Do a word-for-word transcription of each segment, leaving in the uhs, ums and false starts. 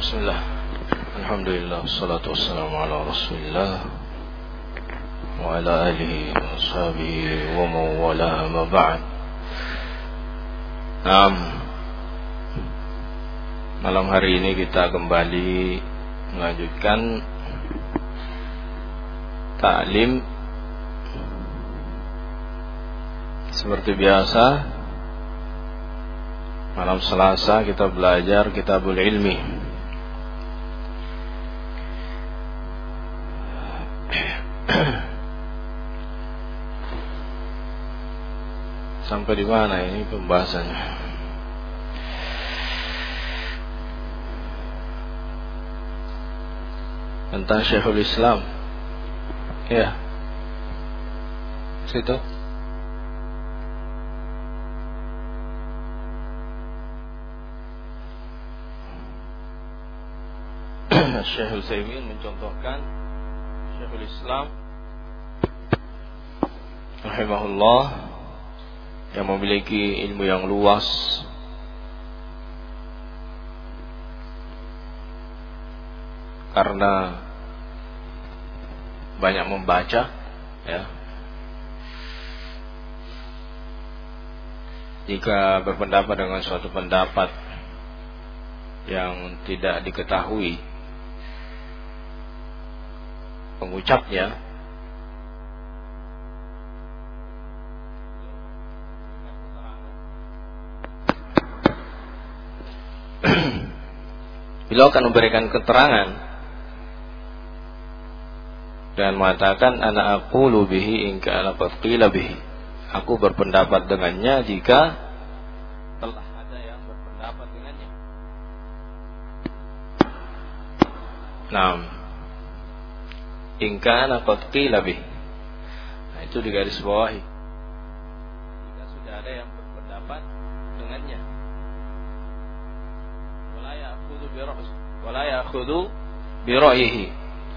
Bismillah. Alhamdulillah, wassalatu wassalamu ala Rasulillah wa ala alihi wa sahbihi wa mawala ma ba'd. Naam. Malam hari ini kita kembali melanjutkan ta'lim seperti biasa. Malam Selasa kita belajar Kitabul Ilmi. Sampai di mana ini pembahasannya? Tentang Syekhul Islam. Ya. Situ. Syekh Utsaimin mencontohkan Syekhul Islam rahimahullah yang memiliki ilmu yang luas, karena banyak membaca, ya. Jika berpendapat dengan suatu pendapat yang tidak diketahui pengucapnya, beliau akan memberikan keterangan dan mengatakan ana aqulu bihi in kana qila bihi. Aku berpendapat dengannya jika telah ada yang berpendapat dengannya. Naam. In kana qila bihi. Nah, itu di garis bawahi. Jika sudah ada yang berpendapat dengannya. Wala ya'khudhu bi ra'si, wala ya'khudhu bi ra'yihi.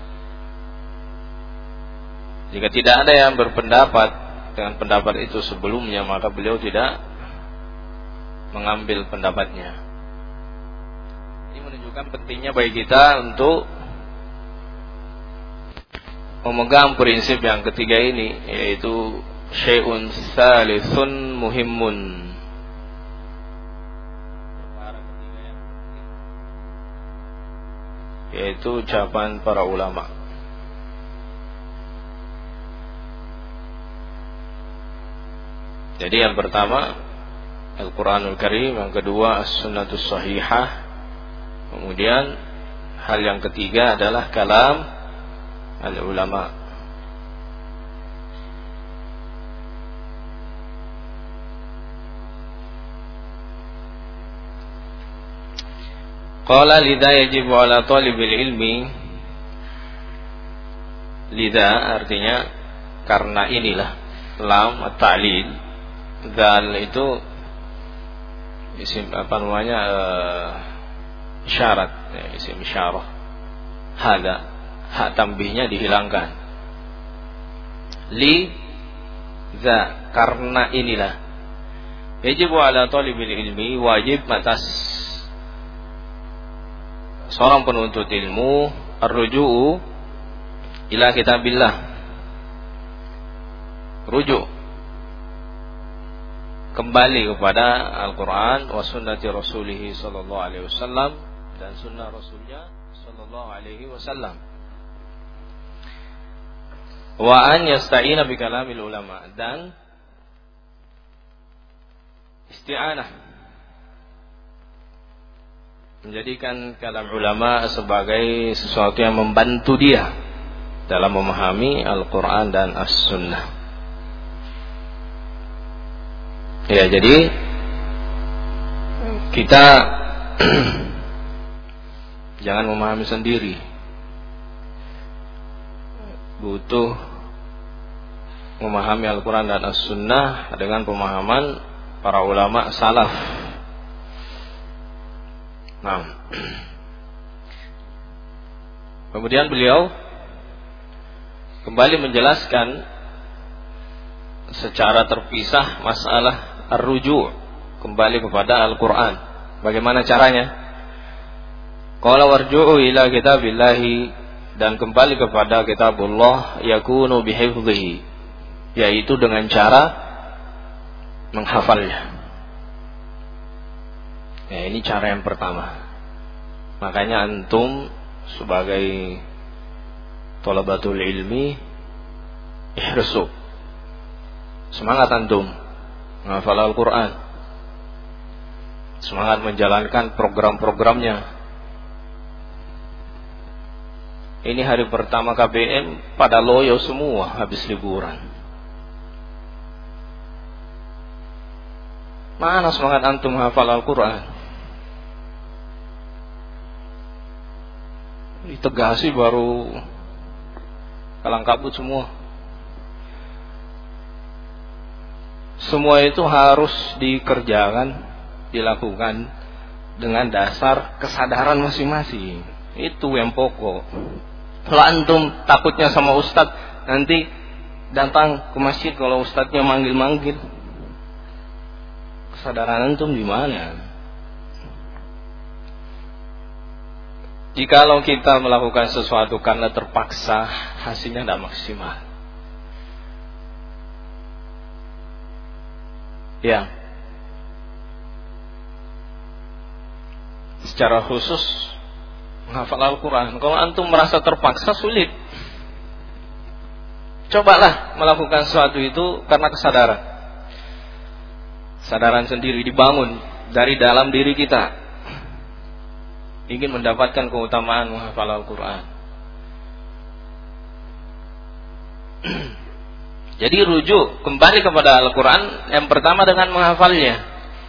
Jika tidak ada yang berpendapat dengan pendapat itu sebelumnya, maka beliau tidak mengambil pendapatnya. Ini menunjukkan pentingnya bagi kita untuk memegang prinsip yang ketiga ini, yaitu syai'un salithun muhimmun. Perkara ketiga yang penting, yaitu ucapan para ulama. Jadi yang pertama Al-Quranul Karim, yang kedua As-Sunnatus Sahihah, kemudian hal yang ketiga adalah kalam al-ulama. Qala lidha yajibu ala talibil ilmi. Lidha artinya karena inilah. Lam at-ta'lil. Dzal itu isim apa namanya uh, isyarat, ya, isim isyarah. Hada, hak tambihnya dihilangkan. Li za, karena inilah. Yajibu ala talibil ilmi, wajib atas seorang penuntut ilmu ar-ruju'u ila kitabillah. Rujuk, kembali kepada Al-Quran wa sunnati Rasulih sallallahu alaihi wasallam, dan sunnah Rasulnya sallallahu alaihi wasallam. Wa an yasta'ina bi kalamil ulama, dan isti'anah, menjadikan kalam ulama sebagai sesuatu yang membantu dia dalam memahami Al-Quran dan As-Sunnah. Ya, jadi kita jangan memahami sendiri, butuh memahami Al-Quran dan As-Sunnah dengan pemahaman para ulama salaf. Nah, kemudian beliau kembali menjelaskan secara terpisah masalah ar-ruju', kembali kepada Al-Quran. Bagaimana caranya? Qala warju'u ila kitabillahi, dan kembali kepada kitabullah, yakunu bihifdhihi, yaitu dengan cara menghafalnya. Ya, ini cara yang pertama. Makanya antum sebagai thalabatul ilmi ihrisu, semangat antum menghafal Al-Quran, semangat menjalankan program-programnya. Ini hari pertama K B M pada loyo semua habis liburan. Mana semangat antum menghafal Al-Quran? Ditegasi baru kalang kabut semua. Semua itu harus dikerjakan, dilakukan dengan dasar kesadaran masing-masing. Itu yang pokok. Kalau antum takutnya sama ustadz, nanti datang ke masjid kalau ustadznya manggil-manggil, kesadaran antum di mana? Jikalau kita melakukan sesuatu karena terpaksa, hasilnya tidak maksimal. Ya, secara khusus menghafal Al-Quran, kalau antum merasa terpaksa, sulit. Cobalah melakukan sesuatu itu karena kesadaran. Kesadaran sendiri dibangun dari dalam diri kita, ingin mendapatkan keutamaan menghafal Al-Quran. Jadi rujuk kembali kepada Al-Quran yang pertama dengan menghafalnya.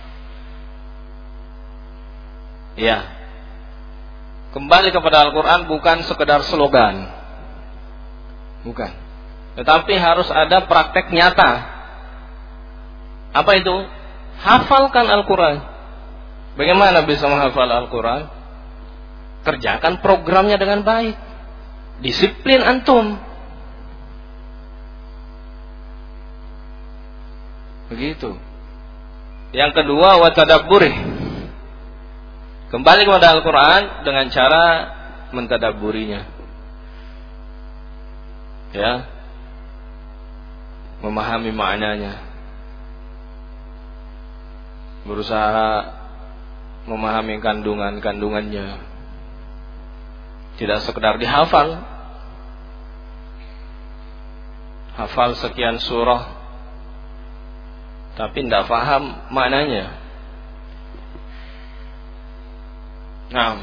Ya, kembali kepada Al-Quran bukan sekedar slogan, bukan, tetapi harus ada praktek nyata. Apa itu? Hafalkan Al-Quran. Bagaimana bisa menghafal Al-Quran? Kerjakan programnya dengan baik, disiplin antum. Begitu. Yang kedua, wa tadabburi. Kembali kepada Al-Quran dengan cara mentadabburinya. Ya, memahami maknanya, berusaha memahami kandungan-kandungannya. Tidak sekedar dihafal, hafal sekian surah tapi tidak paham maknanya. Nah,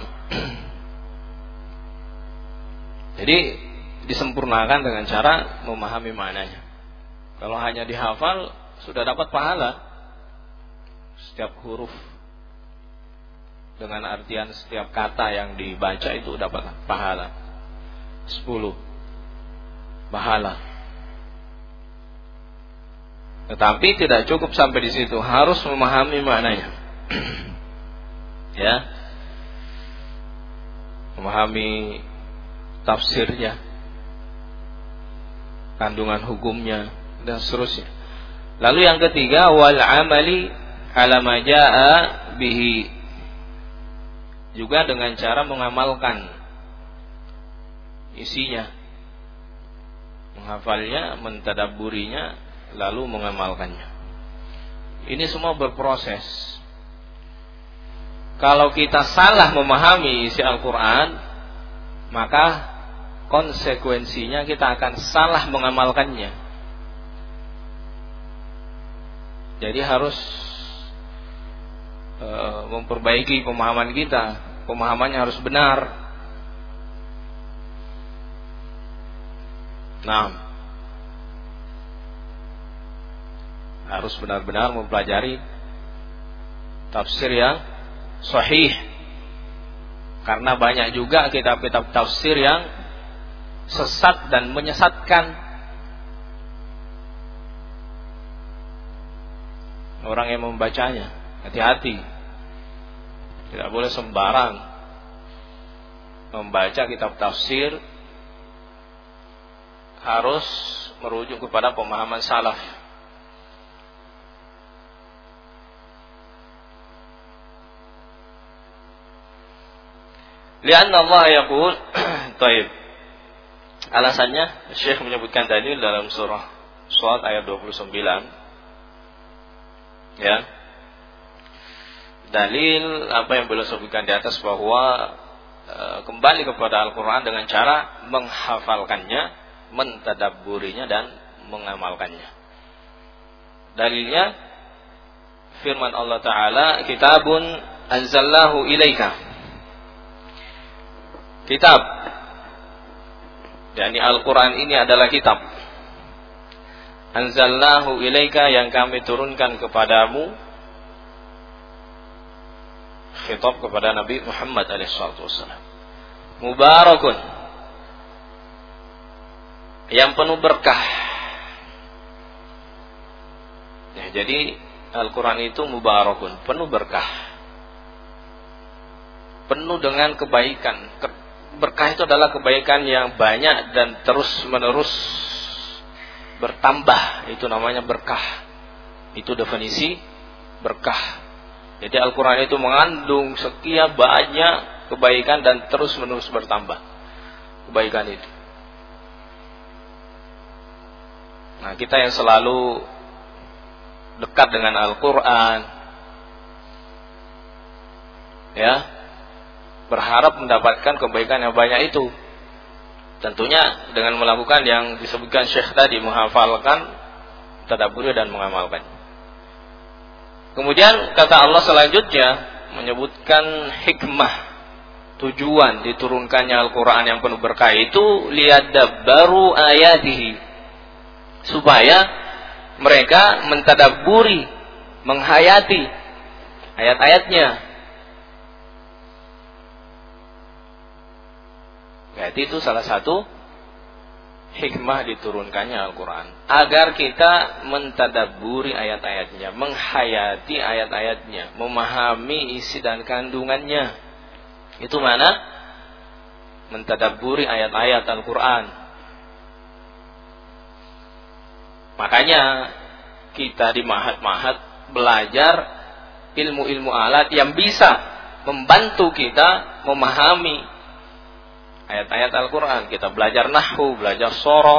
jadi disempurnakan dengan cara memahami maknanya. Kalau hanya dihafal, sudah dapat pahala setiap huruf dengan artian setiap kata yang dibaca itu dapat pahala sepuluh pahala. Tetapi tidak cukup sampai di situ, harus memahami maknanya. Ya, memahami tafsirnya, kandungan hukumnya, dan seterusnya. Lalu yang ketiga, wal amali ala ma jaa bihi, juga dengan cara mengamalkan isinya, menghafalnya, mentadabburinya, lalu mengamalkannya. Ini semua berproses. Kalau kita salah memahami isi Al-Quran, maka konsekuensinya kita akan salah mengamalkannya. Jadi harus e, memperbaiki pemahaman kita. Pemahamannya harus benar. Nah, harus benar-benar mempelajari tafsir yang sahih. Karena banyak juga kitab-kitab tafsir yang sesat dan menyesatkan orang yang membacanya. Hati-hati, tidak boleh sembarang membaca kitab tafsir, harus merujuk kepada pemahaman salaf. Lianna Allah yaqul, taib. Alasannya Syekh menyebutkan dalil dalam surah Shad ayat dua puluh sembilan. Ya. Dalil apa yang beliau sebutkan di atas bahwa e, kembali kepada Al-Qur'an dengan cara menghafalkannya, mentadabburinya dan mengamalkannya. Dalilnya firman Allah Ta'ala, kitabun anzalnahu ilaika. Kitab, yakni Al-Quran ini adalah kitab. Anzalnahu ilaika, yang kami turunkan kepadamu. Khitab kepada Nabi Muhammad alaihissalatu wassalam. Mubarakun, yang penuh berkah. Ya, jadi Al-Quran itu mubarakun, penuh berkah, penuh dengan kebaikan. Berkah itu adalah kebaikan yang banyak dan terus menerus bertambah. Itu namanya berkah. Itu definisi berkah. Jadi Al-Quran itu mengandung sekian banyak kebaikan dan terus menerus bertambah kebaikan itu. Nah, kita yang selalu dekat dengan Al-Quran, ya, berharap mendapatkan kebaikan yang banyak itu. Tentunya dengan melakukan yang disebutkan Syekh tadi, menghafalkan, tadabbur dan mengamalkan. Kemudian kata Allah selanjutnya menyebutkan hikmah, tujuan diturunkannya Al-Quran yang penuh berkah itu liyadabbaru ayatihi, supaya mereka mentadabburi, menghayati ayat-ayatnya. Berarti itu salah satu hikmah diturunkannya Al-Quran, agar kita mentadabburi ayat-ayatnya, menghayati ayat-ayatnya, memahami isi dan kandungannya. Itu mana? Mentadabburi ayat-ayat Al-Quran. Makanya kita di mahat-mahat belajar ilmu-ilmu alat yang bisa membantu kita memahami ayat-ayat Al-Quran. Kita belajar nahwu, belajar shoroh.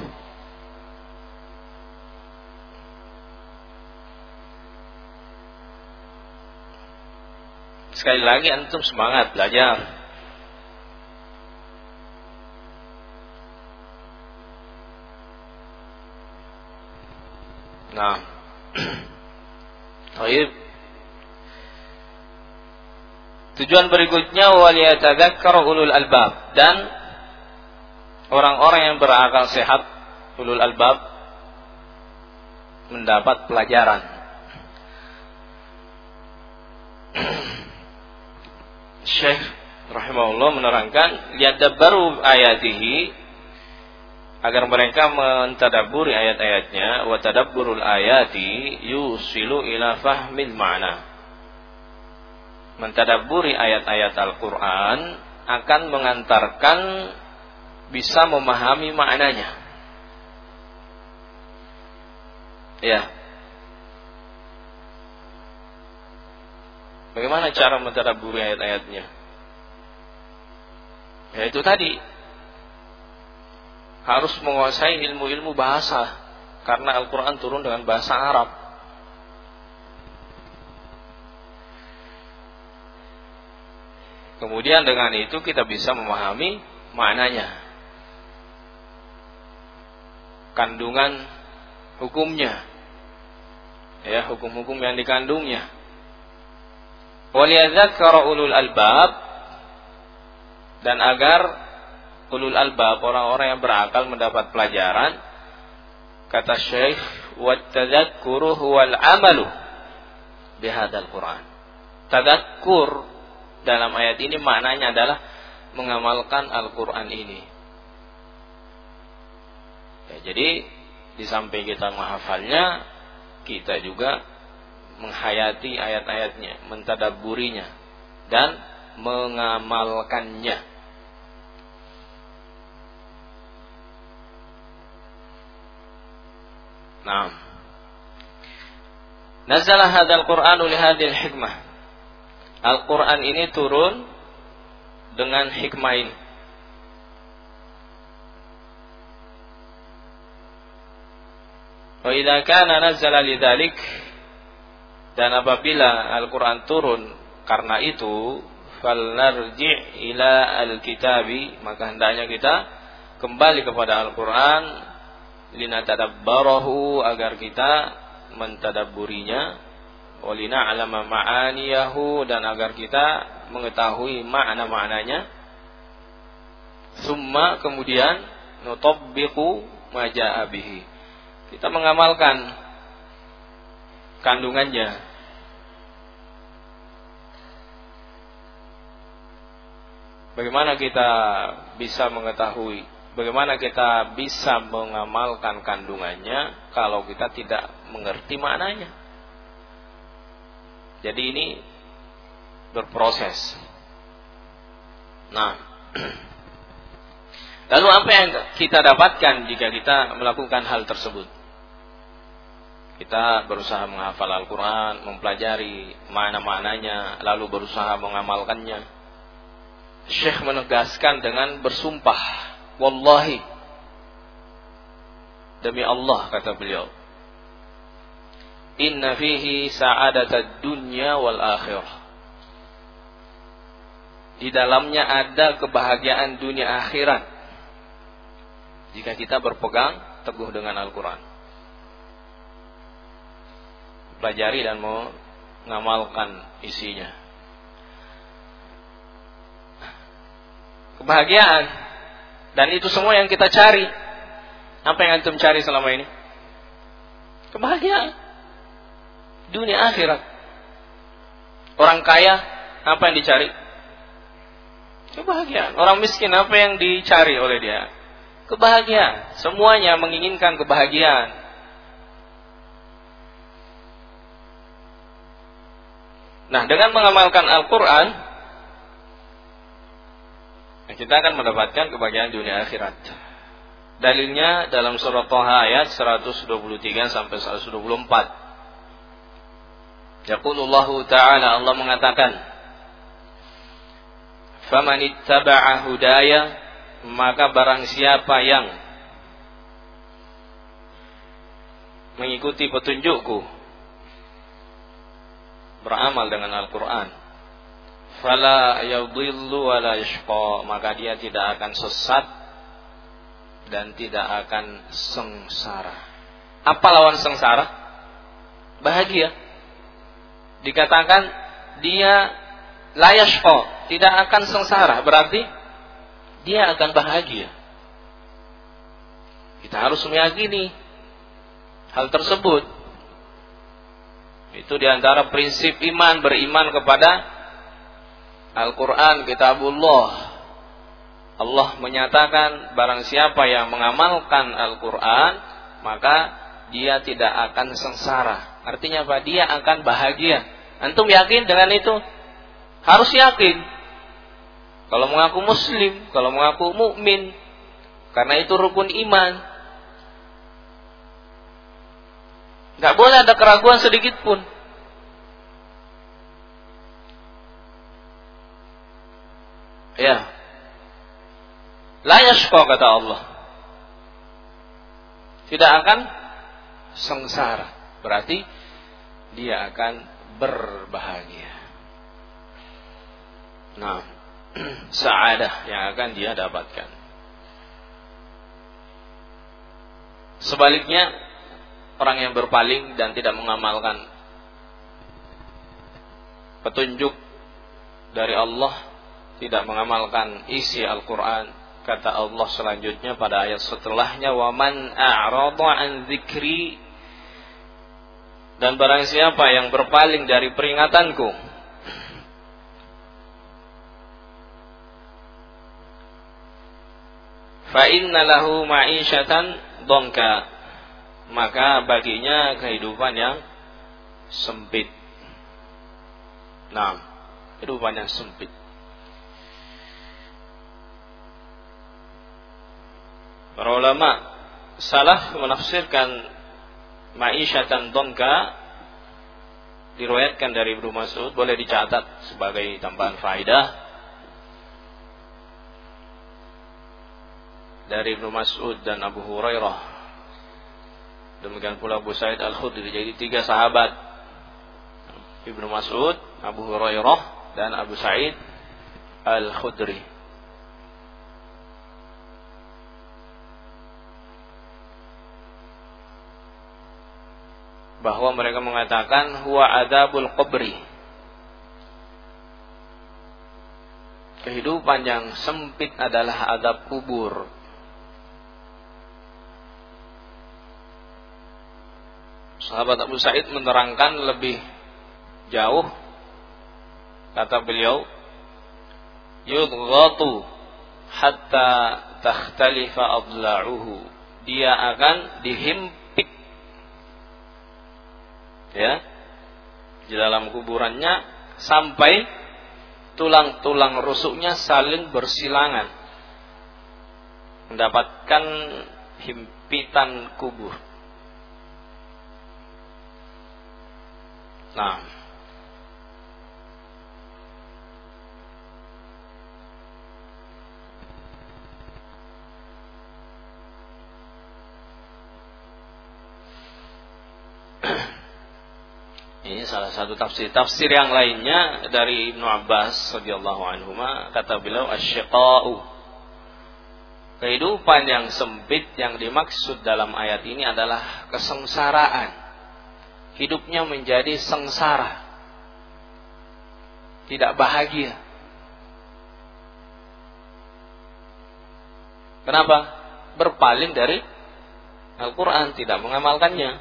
Sekali lagi antum semangat belajar. Nah, baik. Tujuan berikutnya waliyatadzakkar ulul albab, dan orang-orang yang berakal sehat, ulul albab, mendapat pelajaran. Syekh rahimahullah menerangkan liyadabbaru ayatihi, agar mereka mentadabburi ayat-ayatnya. Wa tadabburul ayati yusilu ila fahmil ma'na. Mentadabburi ayat-ayat Al-Quran akan mengantarkan bisa memahami maknanya. Ya. Bagaimana cara mentadabburi ayat-ayatnya? Ya itu tadi, harus menguasai ilmu-ilmu bahasa, karena Al-Quran turun dengan bahasa Arab. Kemudian dengan itu kita bisa memahami maknanya, kandungan hukumnya, ya, hukum-hukum yang dikandungnya. Waliyadzakkara ulul albab, dan agar ulul albab, orang-orang yang berakal, mendapat pelajaran. Kata Syekh, wattadzakkuru huwal amalu bihadzal Quran. Tadzakkur dalam ayat ini maknanya adalah mengamalkan Al-Quran ini. Ya, jadi di samping kita menghafalnya, kita juga menghayati ayat-ayatnya, mentadabburinya, dan mengamalkannya. Nah, nazala hadzal Qur'anu li hadzal hikmah. Al-Quran ini turun dengan hikmah ini. Wa idza kana nazzala lidzalik, dan apabila Al-Qur'an turun karena itu, falnarji' ila al-kitabi, maka hendaknya kita kembali kepada Al-Qur'an, linatadabbarahu, agar kita mentadabburinya, walina'lama ma'aniyahu, dan agar kita mengetahui makna-maknanya, summa, kemudian nutabbiqu ma jaa'a bihi, kita mengamalkan kandungannya. Bagaimana kita bisa mengetahui, bagaimana kita bisa mengamalkan kandungannya kalau kita tidak mengerti maknanya? Jadi ini berproses. Nah, lalu apa yang kita dapatkan jika kita melakukan hal tersebut? Kita berusaha menghafal Al-Quran, mempelajari makna-maknanya, lalu berusaha mengamalkannya. Syekh menegaskan dengan bersumpah, wallahi, demi Allah, kata beliau, inna fihi sa'adatad dunya wal akhirah, di dalamnya ada kebahagiaan dunia akhirat jika kita berpegang teguh dengan Al-Quran, pelajari dan mengamalkan isinya. Kebahagiaan, dan itu semua yang kita cari. Apa yang antum cari selama ini? Kebahagiaan dunia akhirat. Orang kaya, apa yang dicari? Kebahagiaan. Orang miskin, apa yang dicari oleh dia? Kebahagiaan. Semuanya menginginkan kebahagiaan. Nah, dengan mengamalkan Al-Quran, kita akan mendapatkan kebahagiaan dunia akhirat. Dalilnya dalam surah Thaha ayat seratus dua puluh tiga sampai seratus dua puluh empat. Yaqulullahu ta'ala, Allah mengatakan, "Faman ittaba'a hudaya," maka barang siapa yang mengikuti petunjukku, beramal dengan Al-Quran, fala yadhillu wa la yashqa, maka dia tidak akan sesat dan tidak akan sengsara. Apa lawan sengsara? Bahagia. Dikatakan dia la yashqa, tidak akan sengsara, berarti dia akan bahagia. Kita harus meyakini hal tersebut. Itu diantara prinsip iman, beriman kepada Al-Quran, Kitabullah. Allah menyatakan barang siapa yang mengamalkan Al-Quran, maka dia tidak akan sengsara. Artinya apa? Dia akan bahagia. Antum yakin dengan itu? Harus yakin. Kalau mengaku muslim, kalau mengaku mukmin, karena itu rukun iman. Gak boleh ada keraguan sedikit pun. Ya, la yashqa, kata Allah, tidak akan sengsara, berarti dia akan berbahagia. Nah, sa'adah yang akan dia dapatkan. Sebaliknya, orang yang berpaling dan tidak mengamalkan petunjuk dari Allah, tidak mengamalkan isi Al-Quran, kata Allah selanjutnya pada ayat setelahnya, wa man a'rada an dzikri, dan barang siapa yang berpaling dari peringatanku, fa inna lahu ma'isyatan dhanka, maka baginya kehidupan yang sempit. Nah, kehidupan yang sempit. Para ulama salaf menafsirkan ma'isyatan dhanka, diriwayatkan dari Ibnu Mas'ud, boleh dicatat sebagai tambahan faedah. dari Ibnu Mas'ud dan Abu Hurairah. Demikian pula Abu Sa'id Al-Khudri. Jadi tiga sahabat, Ibnu Mas'ud, Abu Hurairah, dan Abu Sa'id Al-Khudri. Bahwa mereka mengatakan huwa adzabul qabri. Kehidupan yang sempit adalah azab kubur. Sahabat Abu Sa'id menerangkan lebih jauh. Kata beliau, yudghatu hatta takhtalifa adla'uhu. Dia akan dihimpit, ya, di dalam kuburannya sampai tulang-tulang rusuknya saling bersilangan, mendapatkan himpitan kubur. Nah, ini salah satu tafsir. Tafsir yang lainnya dari Ibnu Abbas radhiyallahu anhuma, kata beliau asy-syiqa'u. Kehidupan yang sempit yang dimaksud dalam ayat ini adalah kesengsaraan. Hidupnya menjadi sengsara, tidak bahagia. Kenapa? Berpaling dari Al-Quran, tidak mengamalkannya.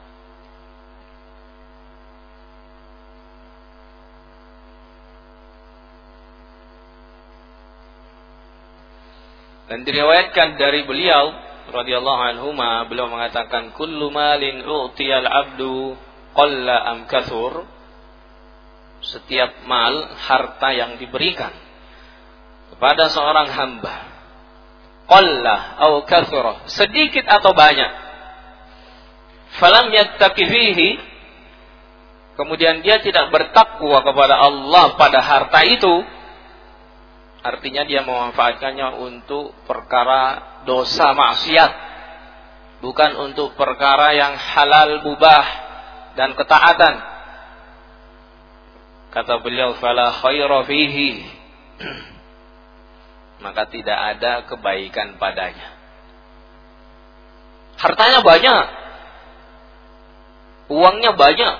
Dan diriwayatkan dari beliau radhiyallahu anhuma, beliau mengatakan kullu malin u'tiyal abdu qalla am kathur. Setiap mal, harta yang diberikan kepada seorang hamba, qalla au kathura, sedikit atau banyak, falam yattaqi fihi, kemudian dia tidak bertakwa kepada Allah pada harta itu, artinya dia memanfaatkannya untuk perkara dosa maksiat, bukan untuk perkara yang halal mubah dan ketaatan. Kata beliau, fala khaira fihi, maka tidak ada kebaikan padanya. Hartanya banyak, uangnya banyak,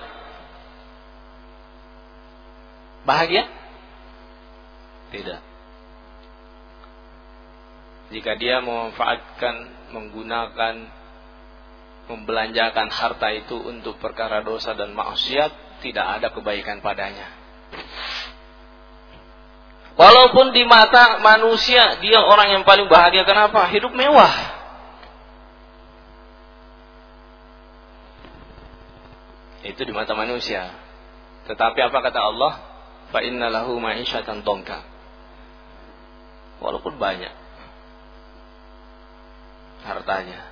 bahagia? Tidak. Jika dia memanfaatkan, menggunakan, membelanjakan harta itu untuk perkara dosa dan maksiat, tidak ada kebaikan padanya. Walaupun di mata manusia dia orang yang paling bahagia, kenapa? Hidup mewah. Itu di mata manusia. Tetapi apa kata Allah? Fa inna lahu ma'isyatan dhanka. Walaupun banyak hartanya,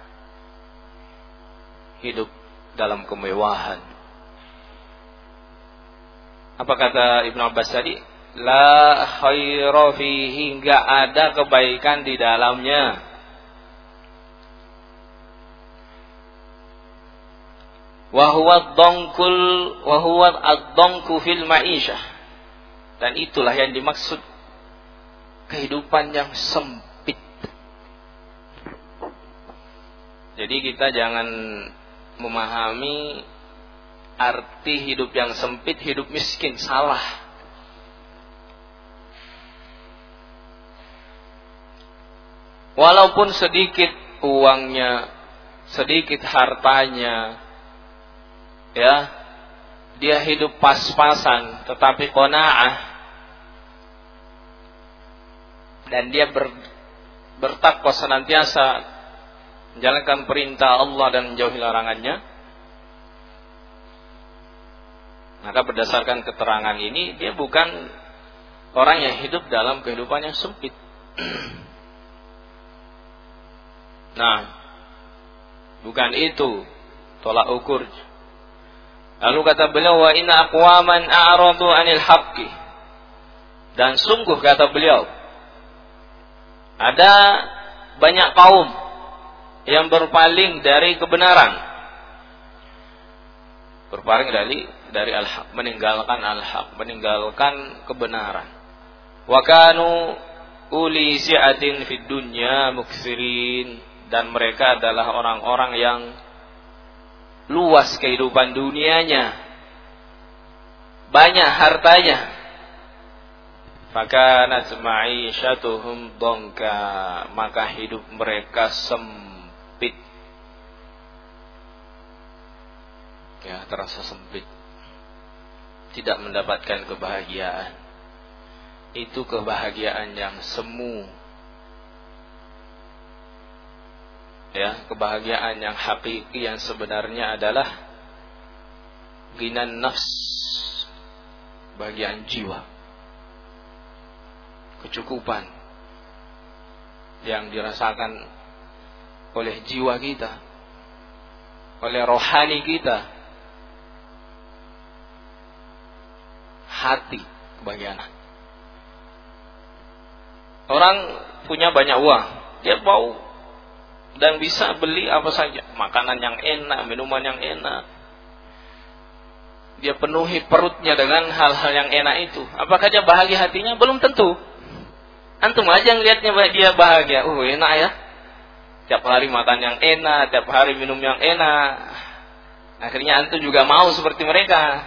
hidup dalam kemewahan. Apa kata Ibnu Abbas tadi? La khaira fihi, enggak ada kebaikan di dalamnya. Wa huwa ad-dankul wa huwa ad-danku fil ma'isyah. Dan itulah yang dimaksud kehidupan yang sempit. Jadi kita jangan memahami arti hidup yang sempit, hidup miskin, salah. Walaupun sedikit uangnya, sedikit hartanya, ya, dia hidup pas-pasan, tetapi qanaah, dan dia ber, bertakwa senantiasa, menjalankan perintah Allah dan menjauhi larangannya, maka berdasarkan keterangan ini dia bukan orang yang hidup dalam kehidupan yang sempit. Nah, bukan itu tolak ukur. Lalu kata beliau, wa inna aqwaman a'radu 'anil haqqi. Dan sungguh kata beliau, ada banyak kaum yang berpaling dari kebenaran, berpaling dari dari al-haq, meninggalkan al-haq, meninggalkan kebenaran. Wa kanu uli si'atin fid dunya muksirin, dan mereka adalah orang-orang yang luas kehidupan dunianya, banyak hartanya. Fakanat ma'isyatuhum dongka, maka hidup mereka sempit, ya terasa sempit, tidak mendapatkan kebahagiaan. Itu kebahagiaan yang semu, ya, kebahagiaan yang hakiki yang sebenarnya adalah ginan nafs, bahagiaan jiwa, kecukupan yang dirasakan oleh jiwa kita, oleh rohani kita, hati, kebahagiaan. Orang punya banyak uang, dia mau dan bisa beli apa saja, makanan yang enak, minuman yang enak, dia penuhi perutnya dengan hal-hal yang enak itu. Apakah dia bahagia hatinya? Belum tentu. Antum aja ngelihatnya dia bahagia, oh enak ya, tiap hari makan yang enak, tiap hari minum yang enak, akhirnya antum juga mau seperti mereka.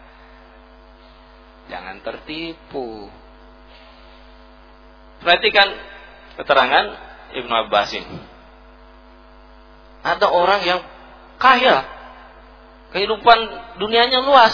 Jangan tertipu. Perhatikan keterangan Ibnu Abbas ini. Ada orang yang kaya, kehidupan dunianya luas,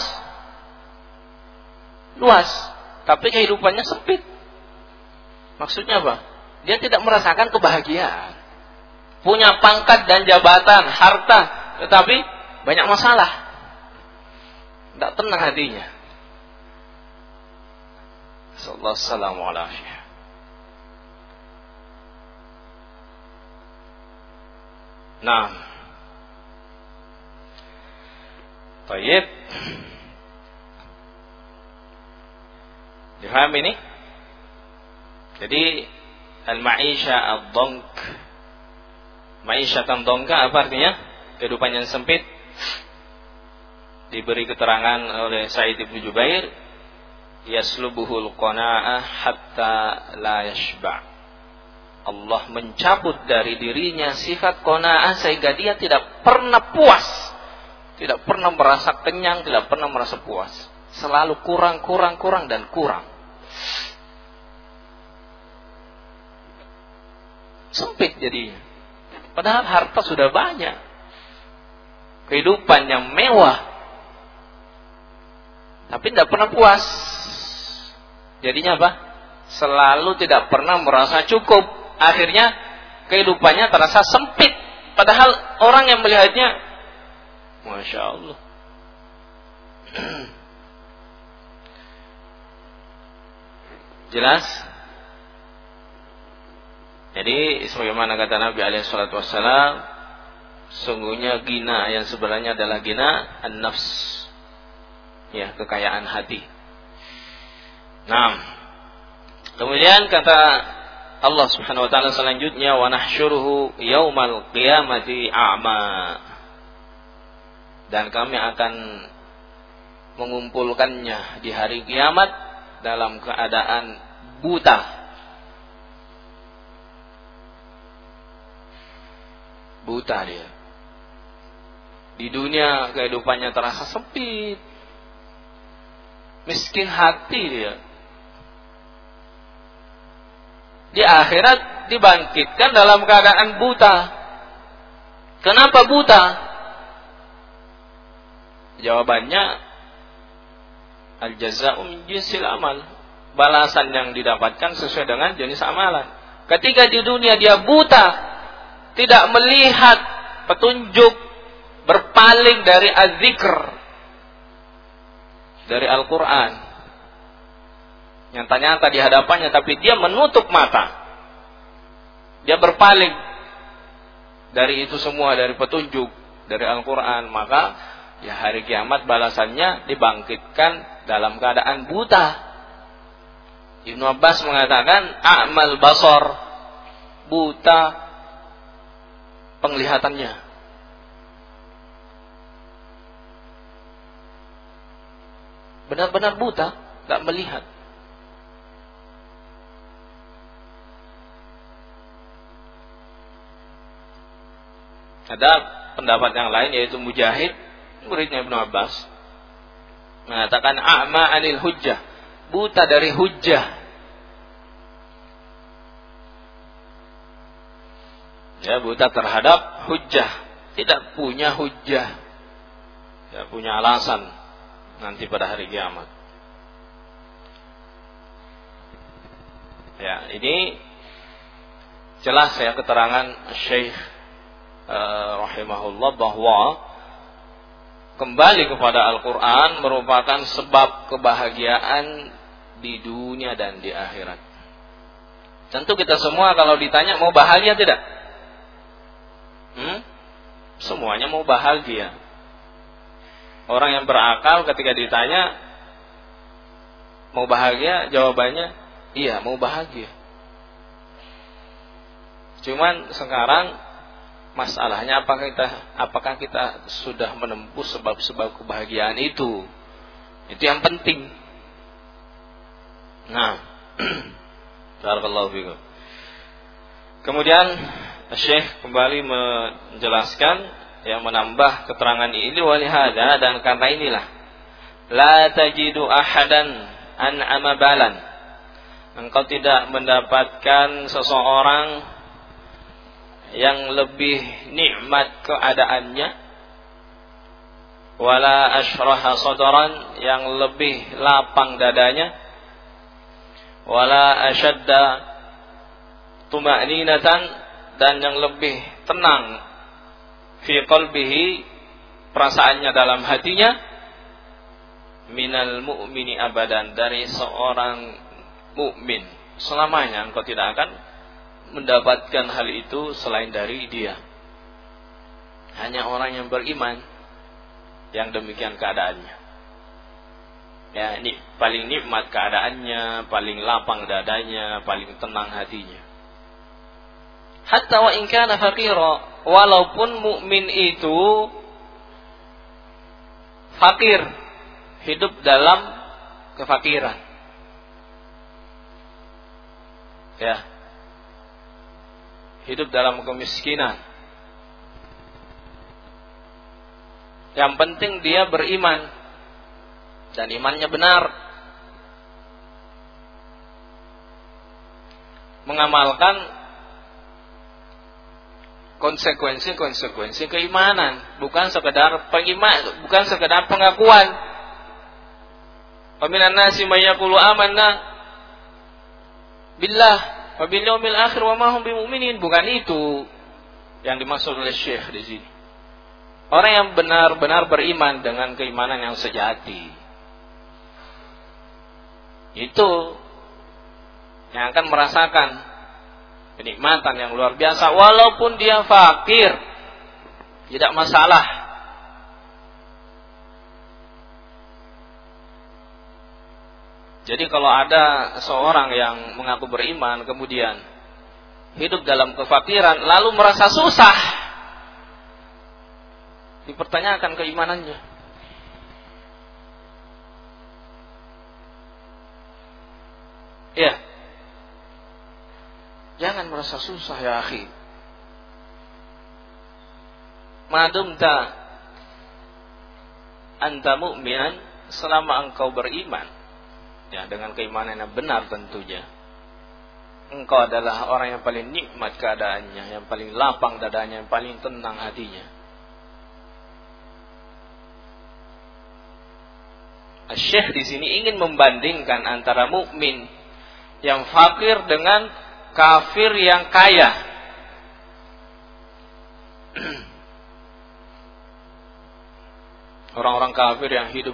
luas, tapi kehidupannya sempit. Maksudnya apa? Dia tidak merasakan kebahagiaan. Punya pangkat dan jabatan, harta, tetapi banyak masalah. Tidak tenang hatinya. Sallallahu alaihi wasallam. Nah, baik. Difaham ini? Jadi al-ma'isha ad-dhank, ma'isyatan dhanka apa artinya? Kehidupan yang sempit. Diberi keterangan oleh Sa'id bin Jubair, yaslubuhul qana'ah hatta la yashba'. Allah mencabut dari dirinya sifat qanaah sehingga dia tidak pernah puas, tidak pernah merasa kenyang, tidak pernah merasa puas. Selalu kurang, kurang, kurang dan kurang. Sempit jadinya. Padahal harta sudah banyak, kehidupan yang mewah, tapi tidak pernah puas. Jadinya apa? Selalu tidak pernah merasa cukup. Akhirnya kehidupannya terasa sempit. Padahal orang yang melihatnya, Masya Allah, jelas. Jadi sebagaimana kata Nabi alaihi salatu wassalam, sungguhnya gina yang sebenarnya adalah gina an-nafs, ya, kekayaan hati. Nah, kemudian kata Allah Subhanahu wa taala selanjutnya, wa nahsyuruhu yaumal qiyamati a'ma, dan kami akan mengumpulkannya di hari kiamat dalam keadaan buta. Buta dia. Di dunia kehidupannya terasa sempit, miskin hati dia. Di akhirat dibangkitkan dalam keadaan buta. Kenapa buta? Jawabannya, al-jaza'u min jinsil amal. Balasan yang didapatkan sesuai dengan jenis amalan. Ketika di dunia dia buta, tidak melihat petunjuk, berpaling dari az-zikr, dari Al-Quran, nyata-nyata di hadapannya, tapi dia menutup mata, dia berpaling dari itu semua, dari petunjuk, dari Al-Quran, maka ya hari kiamat balasannya dibangkitkan dalam keadaan buta. Ibnu Abbas mengatakan a'mal basar, buta penglihatannya. Benar-benar buta, nggak melihat. Ada pendapat yang lain yaitu Mujahid, muridnya Ibnu Abbas, mengatakan a'ma anil hujjah, buta dari hujjah. Ya, buta terhadap hujjah, tidak punya hujjah, tidak punya alasan nanti pada hari kiamat. Ya, ini jelas ya keterangan Syekh uh, rahimahullah bahwa kembali kepada Al-Quran merupakan sebab kebahagiaan di dunia dan di akhirat. Tentu kita semua kalau ditanya mau bahagia tidak? Hmm? Semuanya mau bahagia. Orang yang berakal ketika ditanya mau bahagia, jawabannya iya, mau bahagia. Cuman sekarang masalahnya apakah kita apakah kita sudah menempuh sebab-sebab kebahagiaan itu? Itu yang penting. Nah, barakallahu fikum. Kemudian Syekh kembali menjelaskan, yang menambah keterangan ini, walihada, dan karena inilah la tajidu ahadan an'ama balan, engkau tidak mendapatkan seseorang yang lebih nikmat keadaannya, wala ashraha sadaran, yang lebih lapang dadanya, wala ashadda tuma'ninatan, dan yang lebih tenang fi qalbihi, perasaannya dalam hatinya, minal mu'mini abadan, dari seorang mukmin selamanya engkau tidak akan mendapatkan hal itu selain dari dia. Hanya orang yang beriman yang demikian keadaannya. Ya, ini paling nikmat keadaannya, paling lapang dadanya, paling tenang hatinya. Hatta wa in kana faqira, walaupun mukmin itu fakir, hidup dalam kefakiran. Ya. Hidup dalam kemiskinan. Yang penting dia beriman dan imannya benar, mengamalkan konsekuensi-konsekuensi keimanan, bukan sekedar pengiman, bukan sekedar pengakuan. Wa minan nasi may yaqulu amanna billah wa bil yaumil akhir wa ma hum bimumin, bukan itu yang dimaksud oleh Syekh di sini. Orang yang benar-benar beriman dengan keimanan yang sejati, itu yang akan merasakan kenikmatan yang luar biasa walaupun dia fakir, tidak masalah. Jadi kalau ada seorang yang mengaku beriman kemudian hidup dalam kefakiran lalu merasa susah, dipertanyakan keimanannya. Ya. Jangan merasa susah ya akhi. Madumta anta mu'minan, selama engkau beriman, ya dengan keimanan yang benar tentunya, engkau adalah orang yang paling nikmat keadaannya, yang paling lapang dadanya, yang paling tenang hatinya. Syekh di sini ingin membandingkan antara mukmin yang fakir dengan kafir yang kaya. Orang-orang kafir yang hidup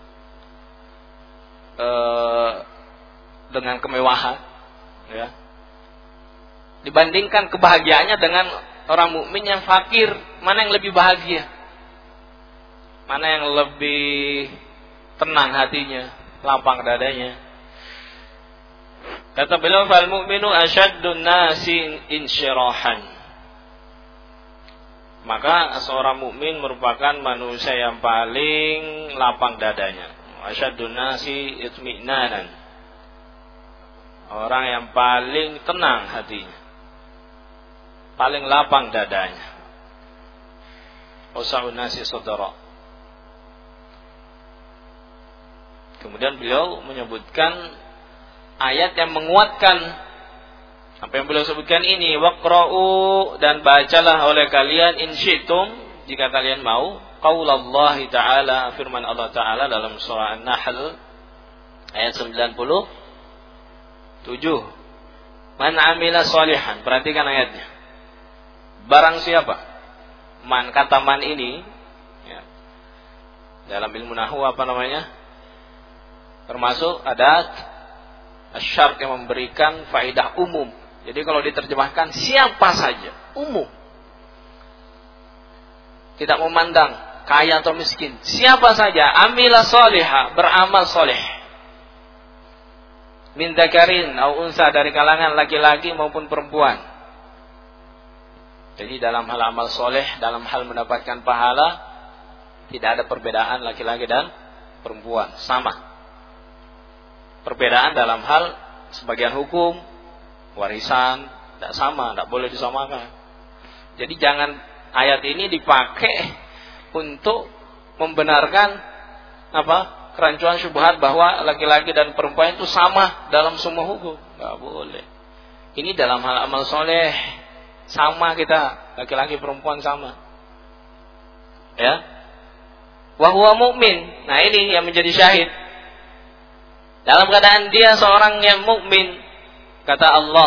uh, dengan kemewahan, ya, dibandingkan kebahagiaannya dengan orang mukmin yang fakir, mana yang lebih bahagia? Mana yang lebih tenang hatinya, lapang dadanya? Kata beliau, fal mu'minu asyaddun nasi insyirahan. maka seorang mukmin merupakan manusia yang paling lapang dadanya. Asyaddun nasi itmi'nanan, orang yang paling tenang hatinya, paling lapang dadanya. Ausa'un nasi sadra. Kemudian beliau menyebutkan ayat yang menguatkan apa yang beliau sebutkan ini, waqra'u, dan bacalah oleh kalian in syi'tum, jika kalian mau, qaulallahi ta'ala, firman Allah Ta'ala dalam surah An-Nahl ayat sembilan puluh tujuh. Man amila sholihan, perhatikan ayatnya. Barang siapa, man, kata man ini ya, dalam ilmu nahwu apa namanya? Termasuk adat asyart yang memberikan faedah umum. Jadi kalau diterjemahkan siapa saja, umum. Tidak memandang kaya atau miskin. Siapa saja, amila sholiha, beramal soleh. Min dzakarin au unsa, dari kalangan laki-laki maupun perempuan. Jadi dalam hal amal soleh, dalam hal mendapatkan pahala, tidak ada perbedaan laki-laki dan perempuan, sama. Perbedaan dalam hal sebagian hukum, warisan, tidak sama, tidak boleh disamakan. Jadi jangan ayat ini dipakai untuk membenarkan apa kerancuan syubhat bahwa laki-laki dan perempuan itu sama dalam semua hukum. Tidak boleh. Ini dalam hal amal soleh sama kita, laki-laki perempuan sama. Ya, wa huwa mu'min. Nah ini yang menjadi syahid. Dalam keadaan dia seorang yang mukmin, kata Allah,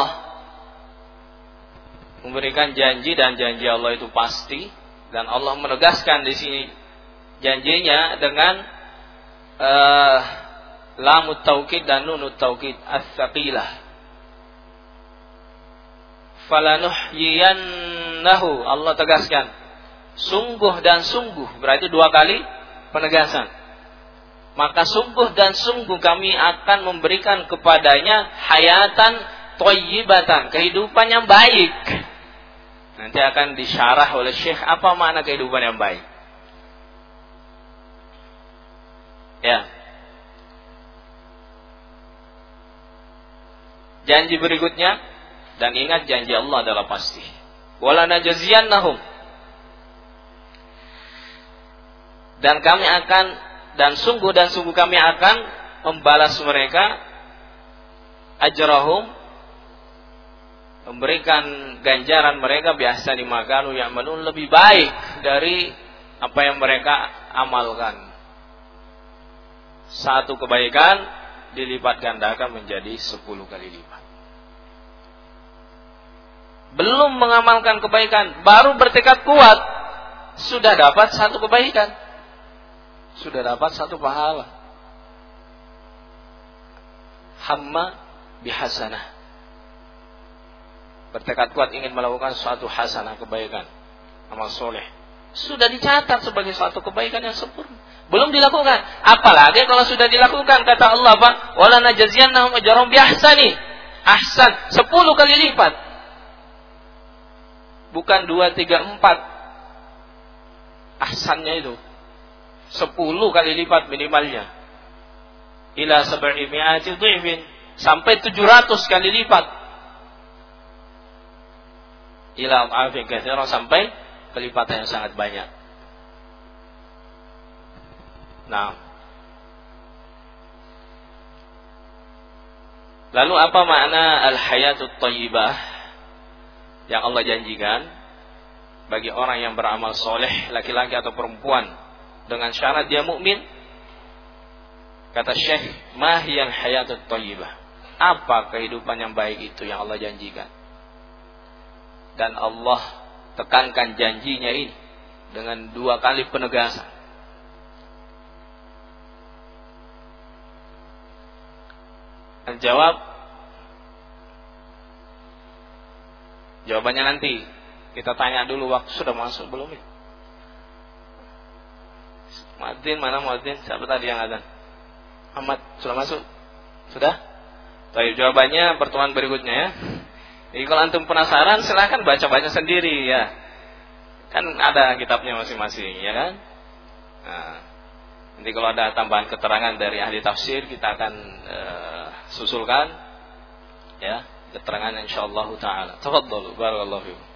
memberikan janji, dan janji Allah itu pasti, dan Allah menegaskan di sini janjinya dengan uh, lamut taukid dan nunut taukid as-saqilah. Falanuhyiyannahu, Allah tegaskan, sungguh dan sungguh, berarti dua kali penegasan. Maka sungguh dan sungguh kami akan memberikan kepadanya hayatan thayyibatan, kehidupan yang baik. Nanti akan disyarah oleh Syekh apa makna kehidupan yang baik. Ya. Janji berikutnya, dan ingat janji Allah adalah pasti. Wala najziyannahum, dan kami akan dan sungguh dan sungguh kami akan membalas mereka ajrahum, memberikan ganjaran mereka biasa dimaganu ya'malun, lebih baik dari apa yang mereka amalkan. Satu kebaikan dilipat gandakan menjadi sepuluh kali lipat. Belum mengamalkan kebaikan, baru bertekad kuat, sudah dapat satu kebaikan, sudah dapat satu pahala. Hamma bihasanah, bertekad kuat ingin melakukan suatu hasanah, kebaikan, amal soleh, sudah dicatat sebagai suatu kebaikan yang sempurna. Belum dilakukan, apalagi kalau sudah dilakukan, kata Allah, Pak, wala najziyannahum ajrahum biahsani, ahsan, sepuluh kali lipat, bukan dua, tiga, empat. Ahsannya itu sepuluh kali lipat minimalnya. Ila sab'i mi'ati dhifin, sampai tujuh ratus kali lipat. Ila afin katsira, sampai kelipatan yang sangat banyak. Nah, lalu apa makna al-hayatut thayyibah yang Allah janjikan bagi orang yang beramal soleh, laki-laki atau perempuan, dengan syarat dia mukmin? Kata Syekh, ma hiyal hayatut thayyibah, apa kehidupan yang baik itu yang Allah janjikan? Dan Allah tekankan janjinya ini dengan dua kali penegasan. Dan jawab, jawabannya nanti. Kita tanya dulu, waktu sudah masuk belum ya? Muadzin, mana muadzin? Siapa tadi yang azan? Ahmad, sudah masuk? Sudah? Baik, jawabannya pertemuan berikutnya ya. Jadi kalau antum penasaran, silahkan baca-baca sendiri ya. Kan ada kitabnya masing-masing, ya kan? Nah, nanti kalau ada tambahan keterangan dari ahli tafsir kita akan uh, susulkan, ya, keterangan insyaallah taala. Tafadhalu, barakallahu fiikum.